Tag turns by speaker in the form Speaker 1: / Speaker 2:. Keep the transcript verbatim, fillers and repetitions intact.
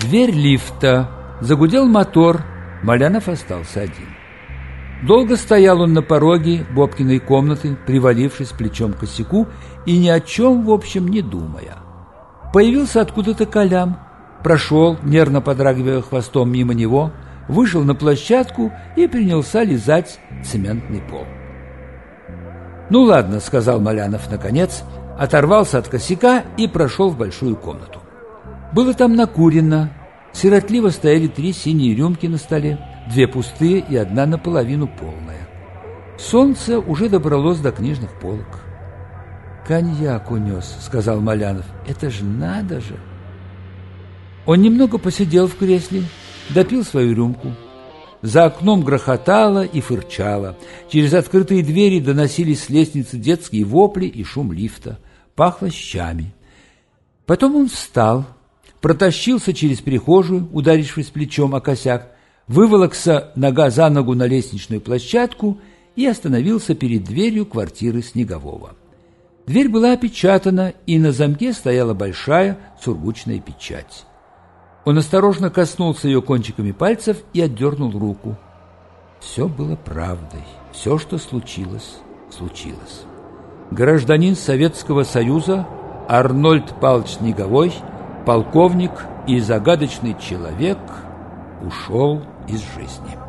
Speaker 1: Дверь лифта. Загудел мотор. Малянов остался один. Долго стоял он на пороге Бобкиной комнаты, привалившись плечом к косяку и ни о чем, в общем, не думая. Появился откуда-то Колям, прошел, нервно подрагивая хвостом мимо него, вышел на площадку и принялся лизать цементный пол. «Ну ладно», — сказал Малянов наконец, оторвался от косяка и прошел в большую комнату. Было там накурено, сиротливо стояли три синие рюмки на столе, две пустые и одна наполовину полная. Солнце уже добралось до книжных полок. «Коньяк унес», — сказал Малянов. «Это ж надо же!» Он немного посидел в кресле, допил свою рюмку. За окном грохотало и фырчало. Через открытые двери доносились с лестницы детские вопли и шум лифта. Пахло щами. Потом он встал, протащился через прихожую, ударившись плечом о косяк, выволокся нога за ногу на лестничную площадку и остановился перед дверью квартиры Снегового. Дверь была опечатана, и на замке стояла большая сургучная печать. Он осторожно коснулся ее кончиками пальцев и отдернул руку. Все было правдой. Все, что случилось, случилось. Гражданин Советского Союза Арнольд Павлович Снеговой, полковник и загадочный человек, ушел из жизни.